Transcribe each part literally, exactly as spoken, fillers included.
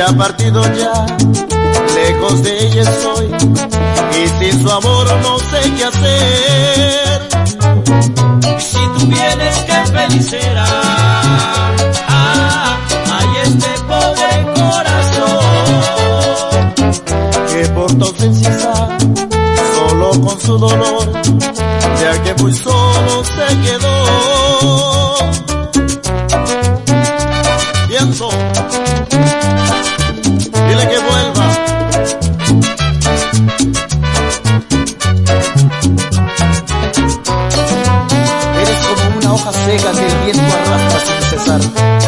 ha partido ya, lejos de ella estoy, y sin su amor no sé qué hacer. Si tú vienes, qué feliz será. Ah, ay, este pobre corazón, que por tu ausencia está, solo con su dolor, ya que muy solo se quedó. Pienso, dile que vuelva. Eres como una hoja seca que el viento arrastra sin cesar.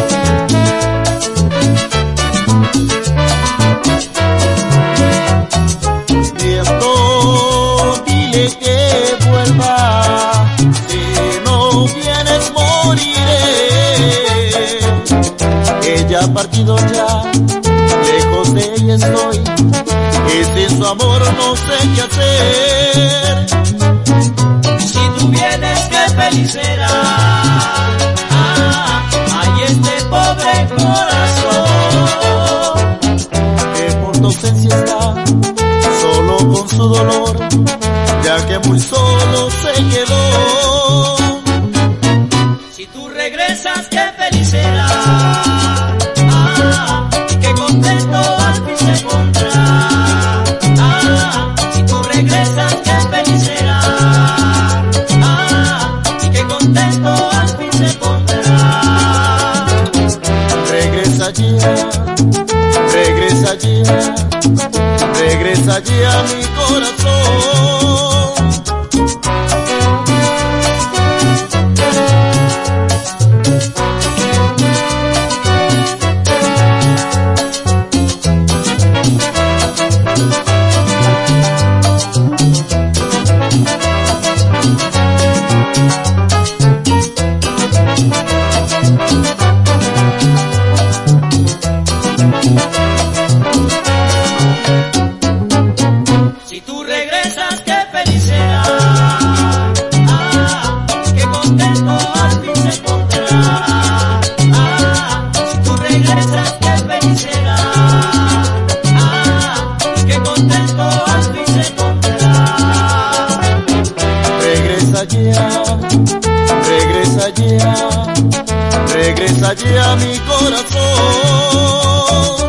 Viento, dile que vuelva, si no vienes moriré. Ella ha partido ya, lejos de ella estoy, y sin su amor no sé qué hacer. si tú vienes, qué feliz será. Ah, ay, este pobre corazón, Que por tu ausencia está, solo con su dolor, ya que muy solo se quedó. si tú regresas, qué feliz será. Ah, y qué contento al fin se pondrá. Ah, si tú regresas, qué feliz será. Ah, y qué contento al fin se pondrá. Regresa ya, regresa ya, regresa ya a mi corazón. Si tú regresas, qué feliz será. Ah, qué contento al fin se pondrá. Ah, si tú regresas, qué feliz será. Ah, qué contento al fin se pondrá. Regresa ya, regresa ya, regresa ya a mi corazón.